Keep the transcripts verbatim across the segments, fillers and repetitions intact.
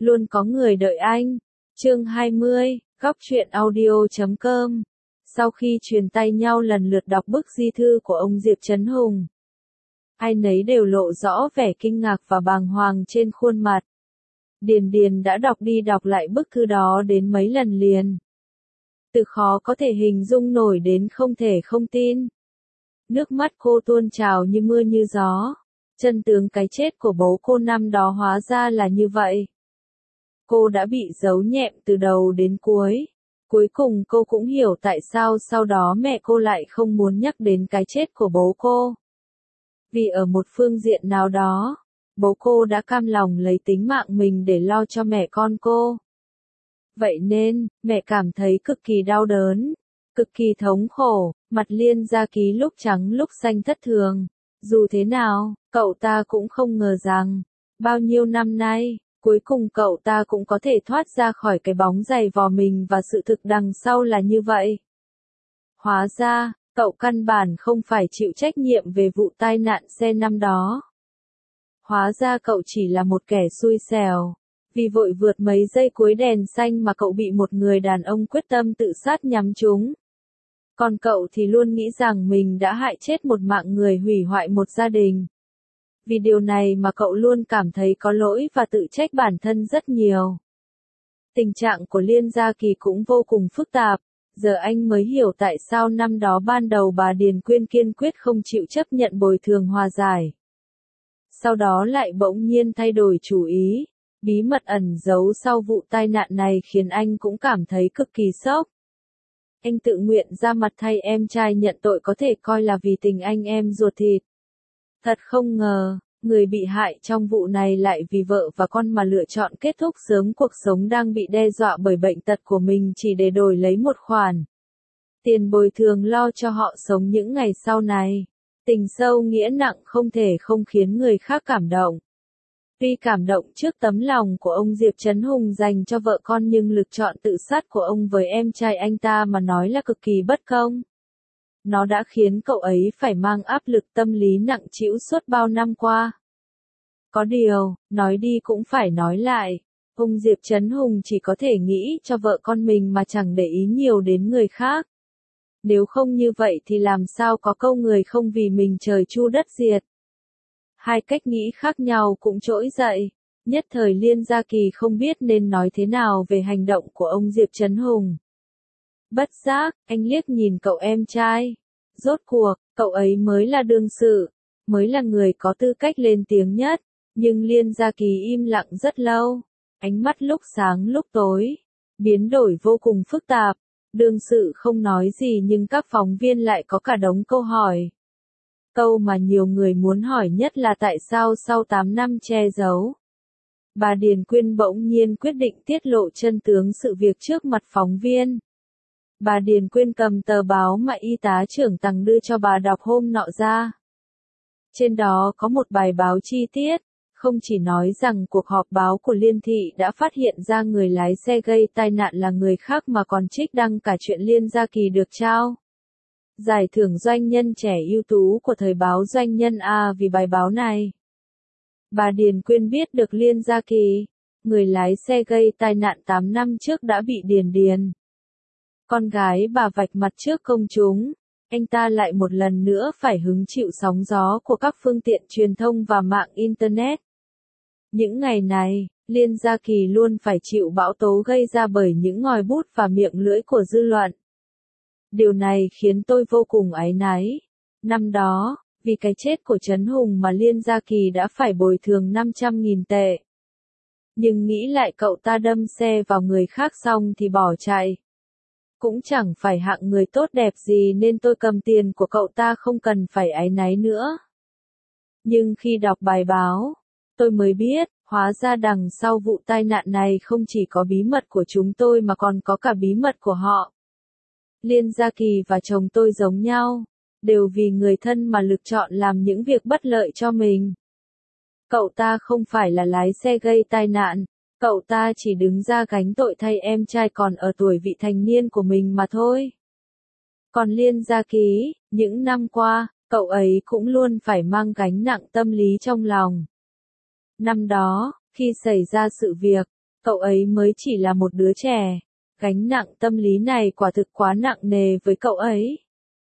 Luôn có người đợi anh. Chương hai mươi, góc truyện audio chấm com. Sau khi truyền tay nhau lần lượt đọc bức di thư của ông Diệp Trấn Hùng, ai nấy đều lộ rõ vẻ kinh ngạc và bàng hoàng trên khuôn mặt. Điền Điền đã đọc đi đọc lại bức thư đó đến mấy lần liền. Từ khó có thể hình dung nổi đến không thể không tin. Nước mắt cô tuôn trào như mưa như gió. Chân tướng cái chết của bố cô năm đó hóa ra là như vậy. Cô đã bị giấu nhẹm từ đầu đến cuối. Cuối cùng cô cũng hiểu tại sao sau đó mẹ cô lại không muốn nhắc đến cái chết của bố cô. Vì ở một phương diện nào đó, bố cô đã cam lòng lấy tính mạng mình để lo cho mẹ con cô. Vậy nên, mẹ cảm thấy cực kỳ đau đớn, cực kỳ thống khổ, mặt Liên Gia Ký lúc trắng lúc xanh thất thường. Dù thế nào, cậu ta cũng không ngờ rằng, bao nhiêu năm nay, cuối cùng cậu ta cũng có thể thoát ra khỏi cái bóng giày vò mình và sự thực đằng sau là như vậy. Hóa ra, cậu căn bản không phải chịu trách nhiệm về vụ tai nạn xe năm đó. Hóa ra cậu chỉ là một kẻ xui xẻo. Vì vội vượt mấy giây cuối đèn xanh mà cậu bị một người đàn ông quyết tâm tự sát nhắm trúng. Còn cậu thì luôn nghĩ rằng mình đã hại chết một mạng người, hủy hoại một gia đình. Vì điều này mà cậu luôn cảm thấy có lỗi và tự trách bản thân rất nhiều. Tình trạng của Liên Gia Kỳ cũng vô cùng phức tạp. Giờ anh mới hiểu tại sao năm đó ban đầu bà Điền Quyên kiên quyết không chịu chấp nhận bồi thường hòa giải. Sau đó lại bỗng nhiên thay đổi chủ ý. Bí mật ẩn giấu sau vụ tai nạn này khiến anh cũng cảm thấy cực kỳ sốc. Anh tự nguyện ra mặt thay em trai nhận tội có thể coi là vì tình anh em ruột thịt. Thật không ngờ, người bị hại trong vụ này lại vì vợ và con mà lựa chọn kết thúc sớm cuộc sống đang bị đe dọa bởi bệnh tật của mình chỉ để đổi lấy một khoản tiền bồi thường lo cho họ sống những ngày sau này. Tình sâu nghĩa nặng không thể không khiến người khác cảm động. Tuy cảm động trước tấm lòng của ông Diệp Trấn Hùng dành cho vợ con nhưng lực chọn tự sát của ông với em trai anh ta mà nói là cực kỳ bất công. Nó đã khiến cậu ấy phải mang áp lực tâm lý nặng trĩu suốt bao năm qua. Có điều, nói đi cũng phải nói lại, ông Diệp Trấn Hùng chỉ có thể nghĩ cho vợ con mình mà chẳng để ý nhiều đến người khác. Nếu không như vậy thì làm sao có câu người không vì mình trời chu đất diệt. Hai cách nghĩ khác nhau cũng trỗi dậy. Nhất thời Liên Gia Kỳ không biết nên nói thế nào về hành động của ông Diệp Trấn Hùng. Bất giác, anh liếc nhìn cậu em trai. Rốt cuộc, cậu ấy mới là đương sự, mới là người có tư cách lên tiếng nhất. Nhưng Liên Gia Kỳ im lặng rất lâu. Ánh mắt lúc sáng lúc tối, biến đổi vô cùng phức tạp. Đương sự không nói gì nhưng các phóng viên lại có cả đống câu hỏi. Câu mà nhiều người muốn hỏi nhất là tại sao sau tám năm che giấu, bà Điền Quyên bỗng nhiên quyết định tiết lộ chân tướng sự việc trước mặt phóng viên. Bà Điền Quyên cầm tờ báo mà y tá trưởng Tằng đưa cho bà đọc hôm nọ ra. Trên đó có một bài báo chi tiết, không chỉ nói rằng cuộc họp báo của Liên Thị đã phát hiện ra người lái xe gây tai nạn là người khác mà còn trích đăng cả chuyện Liên Gia Kỳ được trao giải thưởng doanh nhân trẻ ưu tú của thời báo Doanh nhân A vì bài báo này. Bà Điền Quyên biết được Liên Gia Kỳ, người lái xe gây tai nạn tám năm trước đã bị Điền Điền, con gái bà vạch mặt trước công chúng. Anh ta lại một lần nữa phải hứng chịu sóng gió của các phương tiện truyền thông và mạng Internet. Những ngày này, Liên Gia Kỳ luôn phải chịu bão tố gây ra bởi những ngòi bút và miệng lưỡi của dư luận. Điều này khiến tôi vô cùng áy náy. Năm đó, vì cái chết của Trấn Hùng mà Liên Gia Kỳ đã phải bồi thường năm trăm nghìn tệ. Nhưng nghĩ lại cậu ta đâm xe vào người khác xong thì bỏ chạy. Cũng chẳng phải hạng người tốt đẹp gì nên tôi cầm tiền của cậu ta không cần phải áy náy nữa. Nhưng khi đọc bài báo, tôi mới biết, hóa ra đằng sau vụ tai nạn này không chỉ có bí mật của chúng tôi mà còn có cả bí mật của họ. Liên Gia Kỳ và chồng tôi giống nhau, đều vì người thân mà lựa chọn làm những việc bất lợi cho mình. Cậu ta không phải là lái xe gây tai nạn, cậu ta chỉ đứng ra gánh tội thay em trai còn ở tuổi vị thành niên của mình mà thôi. Còn Liên Gia Ký, những năm qua, cậu ấy cũng luôn phải mang gánh nặng tâm lý trong lòng. Năm đó, khi xảy ra sự việc, Cậu ấy mới chỉ là một đứa trẻ, gánh nặng tâm lý này quả thực quá nặng nề với cậu ấy.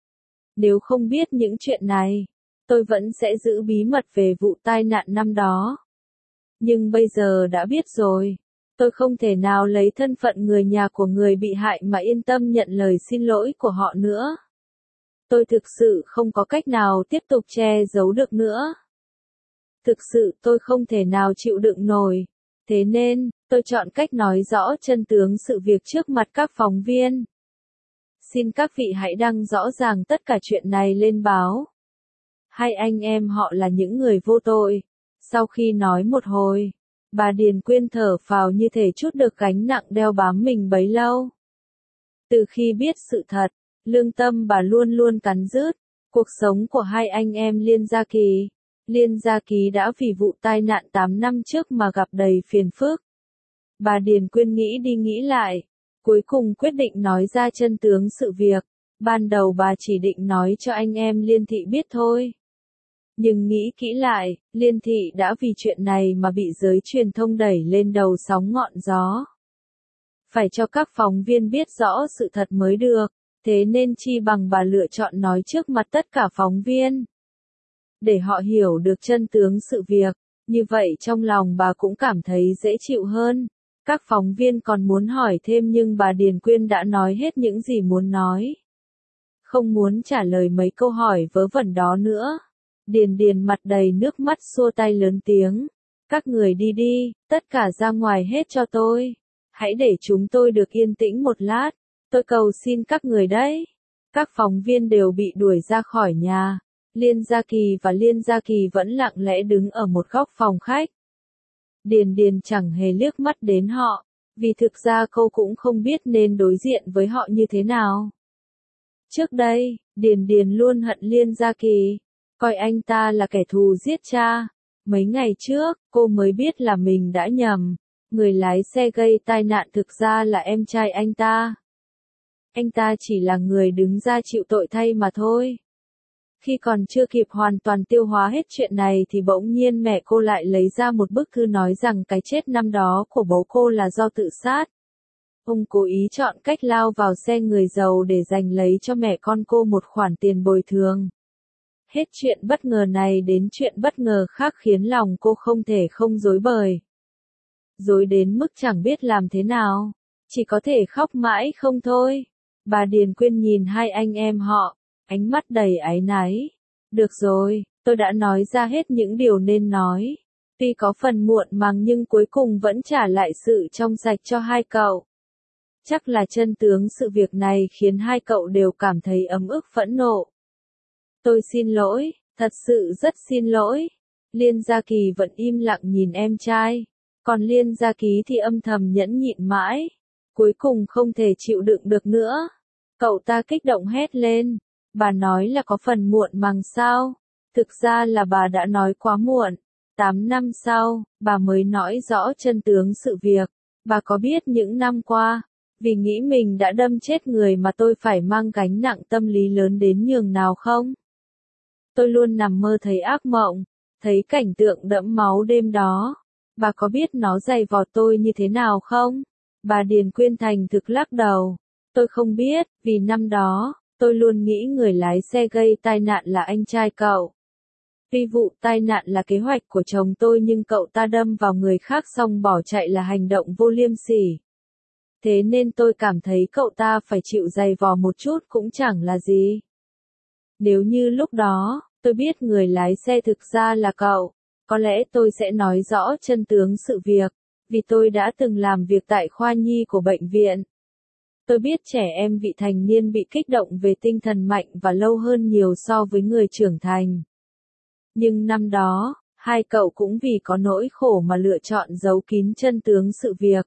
Nếu không biết những chuyện này, tôi vẫn sẽ giữ bí mật về vụ tai nạn năm đó. Nhưng bây giờ đã biết rồi, tôi không thể nào lấy thân phận người nhà của người bị hại mà yên tâm nhận lời xin lỗi của họ nữa. Tôi thực sự không có cách nào tiếp tục che giấu được nữa. Thực sự tôi không thể nào chịu đựng nổi. Thế nên, tôi chọn cách nói rõ chân tướng sự việc trước mặt các phóng viên. Xin các vị hãy đăng rõ ràng tất cả chuyện này lên báo. Hai anh em họ là những người vô tội. Sau khi nói một hồi, bà Điền Quyên thở phào như thể trút được gánh nặng đeo bám mình bấy lâu. Từ khi biết sự thật, lương tâm bà luôn luôn cắn rứt. Cuộc sống của hai anh em Liên Gia Kỳ. Liên Gia Ký đã vì vụ tai nạn tám năm trước mà gặp đầy phiền phức. Bà Điền Quyên nghĩ đi nghĩ lại, cuối cùng quyết định nói ra chân tướng sự việc. Ban đầu bà chỉ định nói cho anh em Liên Thị biết thôi. Nhưng nghĩ kỹ lại, Liên Thị đã vì chuyện này mà bị giới truyền thông đẩy lên đầu sóng ngọn gió. Phải cho các phóng viên biết rõ sự thật mới được, thế nên chi bằng bà lựa chọn nói trước mặt tất cả phóng viên. Để họ hiểu được chân tướng sự việc, như vậy trong lòng bà cũng cảm thấy dễ chịu hơn. Các phóng viên còn muốn hỏi thêm nhưng bà Điền Quyên đã nói hết những gì muốn nói. Không muốn trả lời mấy câu hỏi vớ vẩn đó nữa. Điền Điền mặt đầy nước mắt xua tay lớn tiếng. Các người đi đi, tất cả ra ngoài hết cho tôi. Hãy để chúng tôi được yên tĩnh một lát. Tôi cầu xin các người đấy. Các phóng viên đều bị đuổi ra khỏi nhà. Liên Gia Kỳ và Liên Gia Kỳ vẫn lặng lẽ đứng ở một góc phòng khách. Điền Điền chẳng hề liếc mắt đến họ, vì thực ra cô cũng không biết nên đối diện với họ như thế nào. Trước đây, Điền Điền luôn hận Liên Gia Kỳ, coi anh ta là kẻ thù giết cha. Mấy ngày trước, cô mới biết là mình đã nhầm, người lái xe gây tai nạn thực ra là em trai anh ta. Anh ta chỉ là người đứng ra chịu tội thay mà thôi. Khi còn chưa kịp hoàn toàn tiêu hóa hết chuyện này thì bỗng nhiên mẹ cô lại lấy ra một bức thư nói rằng cái chết năm đó của bố cô là do tự sát. Ông cố ý chọn cách lao vào xe người giàu để giành lấy cho mẹ con cô một khoản tiền bồi thường. Hết chuyện bất ngờ này đến chuyện bất ngờ khác khiến lòng cô không thể không rối bời. Rối đến mức chẳng biết làm thế nào, chỉ có thể khóc mãi không thôi. Bà Điền Quyên nhìn hai anh em họ, ánh mắt đầy áy náy. Được rồi, tôi đã nói ra hết những điều nên nói. Tuy có phần muộn màng nhưng cuối cùng vẫn trả lại sự trong sạch cho hai cậu. Chắc là chân tướng sự việc này khiến hai cậu đều cảm thấy ấm ức phẫn nộ. Tôi xin lỗi, thật sự rất xin lỗi. Liên Gia Kỳ vẫn im lặng nhìn em trai. Còn Liên Gia Ký thì âm thầm nhẫn nhịn mãi. Cuối cùng không thể chịu đựng được nữa. Cậu ta kích động hét lên. Bà nói là có phần muộn màng sao? Thực ra là bà đã nói quá muộn. Tám năm sau, bà mới nói rõ chân tướng sự việc. Bà có biết những năm qua, vì nghĩ mình đã đâm chết người mà tôi phải mang gánh nặng tâm lý lớn đến nhường nào không? Tôi luôn nằm mơ thấy ác mộng, thấy cảnh tượng đẫm máu đêm đó. Bà có biết nó dày vò tôi như thế nào không? Bà Điền Quyên thành thực lắc đầu. Tôi không biết, vì năm đó, tôi luôn nghĩ người lái xe gây tai nạn là anh trai cậu. Tuy vụ tai nạn là kế hoạch của chồng tôi nhưng cậu ta đâm vào người khác xong bỏ chạy là hành động vô liêm sỉ. Thế nên tôi cảm thấy cậu ta phải chịu dày vò một chút cũng chẳng là gì. Nếu như lúc đó, tôi biết người lái xe thực ra là cậu, có lẽ tôi sẽ nói rõ chân tướng sự việc, vì tôi đã từng làm việc tại khoa nhi của bệnh viện. Tôi biết trẻ em vị thành niên bị kích động về tinh thần mạnh và lâu hơn nhiều so với người trưởng thành. Nhưng năm đó, hai cậu cũng vì có nỗi khổ mà lựa chọn giấu kín chân tướng sự việc.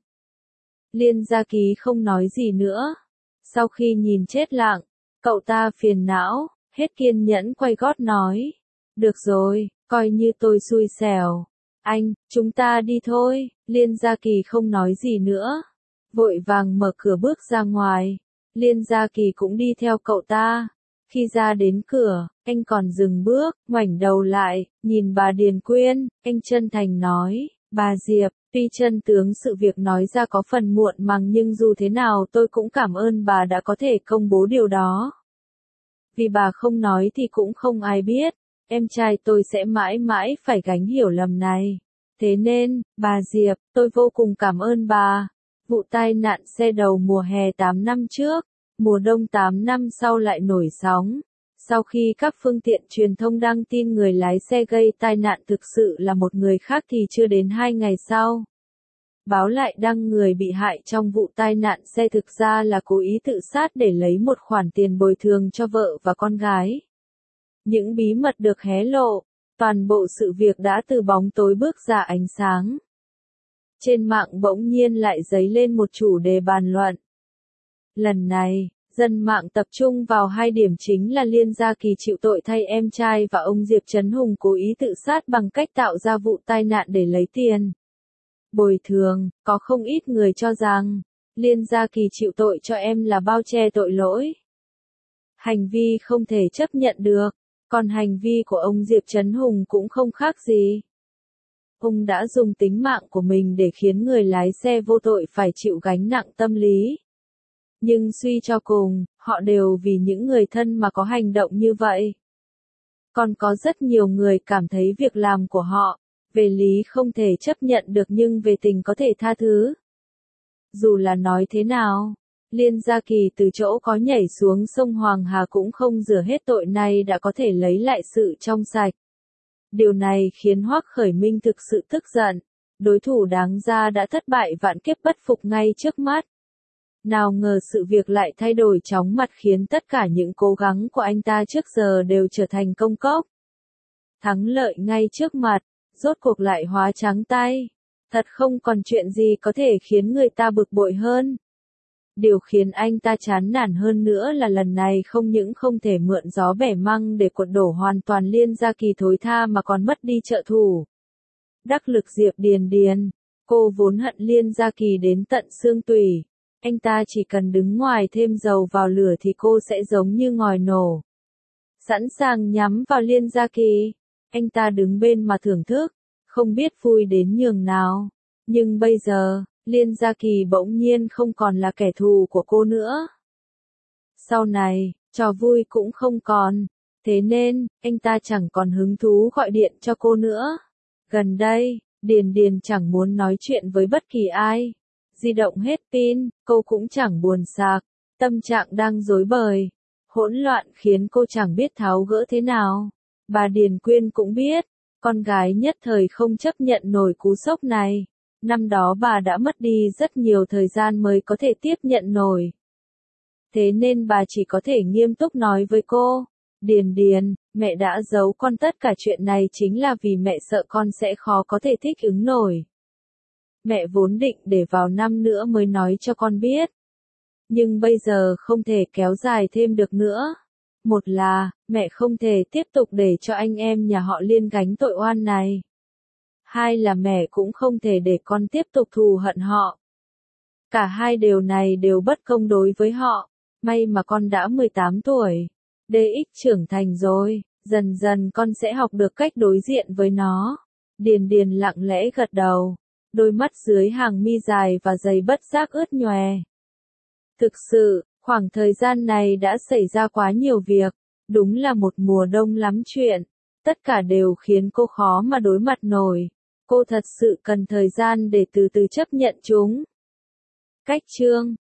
Liên Gia Ký không nói gì nữa. Sau khi nhìn chết lặng, cậu ta phiền não, hết kiên nhẫn quay gót nói. Được rồi, coi như tôi xui xẻo. Anh, chúng ta đi thôi. Liên Gia Kỳ không nói gì nữa. Vội vàng mở cửa bước ra ngoài. Liên Gia Kỳ cũng đi theo cậu ta. Khi ra đến cửa, anh còn dừng bước, ngoảnh đầu lại, nhìn bà Điền Quyên, anh chân thành nói, Bà Diệp, tuy chân tướng sự việc nói ra có phần muộn màng nhưng dù thế nào tôi cũng cảm ơn bà đã có thể công bố điều đó. Vì bà không nói thì cũng không ai biết, em trai tôi sẽ mãi mãi phải gánh hiểu lầm này. Thế nên, bà Diệp, tôi vô cùng cảm ơn bà. Vụ tai nạn xe đầu mùa hè tám năm trước, mùa đông tám năm sau lại nổi sóng. Sau khi các phương tiện truyền thông đăng tin người lái xe gây tai nạn thực sự là một người khác thì chưa đến hai ngày sau, báo lại đăng người bị hại trong vụ tai nạn xe thực ra là cố ý tự sát để lấy một khoản tiền bồi thường cho vợ và con gái. Những bí mật được hé lộ, toàn bộ sự việc đã từ bóng tối bước ra ánh sáng. Trên mạng bỗng nhiên lại dấy lên một chủ đề bàn luận. Lần này, dân mạng tập trung vào hai điểm chính là Liên Gia Kỳ chịu tội thay em trai và ông Diệp Trấn Hùng cố ý tự sát bằng cách tạo ra vụ tai nạn để lấy tiền bồi thường. Có không ít người cho rằng, Liên Gia Kỳ chịu tội cho em là bao che tội lỗi. Hành vi không thể chấp nhận được, còn hành vi của ông Diệp Trấn Hùng cũng không khác gì. Ông đã dùng tính mạng của mình để khiến người lái xe vô tội phải chịu gánh nặng tâm lý. Nhưng suy cho cùng, họ đều vì những người thân mà có hành động như vậy. Còn có rất nhiều người cảm thấy việc làm của họ, về lý không thể chấp nhận được nhưng về tình có thể tha thứ. Dù là nói thế nào, Liên Gia Kỳ từ chỗ có nhảy xuống sông Hoàng Hà cũng không rửa hết tội này đã có thể lấy lại sự trong sạch. Điều này khiến Hoắc Khởi Minh thực sự tức giận, đối thủ đáng ra đã thất bại vạn kiếp bất phục ngay trước mắt. Nào ngờ sự việc lại thay đổi chóng mặt khiến tất cả những cố gắng của anh ta trước giờ đều trở thành công cốc. Thắng lợi ngay trước mặt, rốt cuộc lại hóa trắng tay. Thật không còn chuyện gì có thể khiến người ta bực bội hơn. Điều khiến anh ta chán nản hơn nữa là lần này không những không thể mượn gió bẻ măng để quật đổ hoàn toàn Liên Gia Kỳ thối tha mà còn mất đi trợ thủ. Đắc lực Diệp Điền Điền, cô vốn hận Liên Gia Kỳ đến tận xương tủy. Anh ta chỉ cần đứng ngoài thêm dầu vào lửa thì cô sẽ giống như ngòi nổ. Sẵn sàng nhắm vào Liên Gia Kỳ. Anh ta đứng bên mà thưởng thức, không biết vui đến nhường nào. Nhưng bây giờ, Liên Gia Kỳ bỗng nhiên không còn là kẻ thù của cô nữa. Sau này, trò vui cũng không còn. Thế nên, anh ta chẳng còn hứng thú gọi điện cho cô nữa. Gần đây, Điền Điền chẳng muốn nói chuyện với bất kỳ ai. Di động hết pin, cô cũng chẳng buồn sạc. Tâm trạng đang rối bời. Hỗn loạn khiến cô chẳng biết tháo gỡ thế nào. Bà Điền Quyên cũng biết, con gái nhất thời không chấp nhận nổi cú sốc này. Năm đó bà đã mất đi rất nhiều thời gian mới có thể tiếp nhận nổi. Thế nên bà chỉ có thể nghiêm túc nói với cô, Điền Điền, mẹ đã giấu con tất cả chuyện này chính là vì mẹ sợ con sẽ khó có thể thích ứng nổi. Mẹ vốn định để vào năm nữa mới nói cho con biết. Nhưng bây giờ không thể kéo dài thêm được nữa. Một là, mẹ không thể tiếp tục để cho anh em nhà họ Liên gánh tội oan này. Hai là mẹ cũng không thể để con tiếp tục thù hận họ. Cả hai điều này đều bất công đối với họ. May mà con đã mười tám tuổi. đê ích trưởng thành rồi, dần dần con sẽ học được cách đối diện với nó. Điền Điền lặng lẽ gật đầu. Đôi mắt dưới hàng mi dài và giày bất giác ướt nhòe. Thực sự, khoảng thời gian này đã xảy ra quá nhiều việc. Đúng là một mùa đông lắm chuyện. Tất cả đều khiến cô khó mà đối mặt nổi. Cô thật sự cần thời gian để từ từ chấp nhận chúng. Cách chương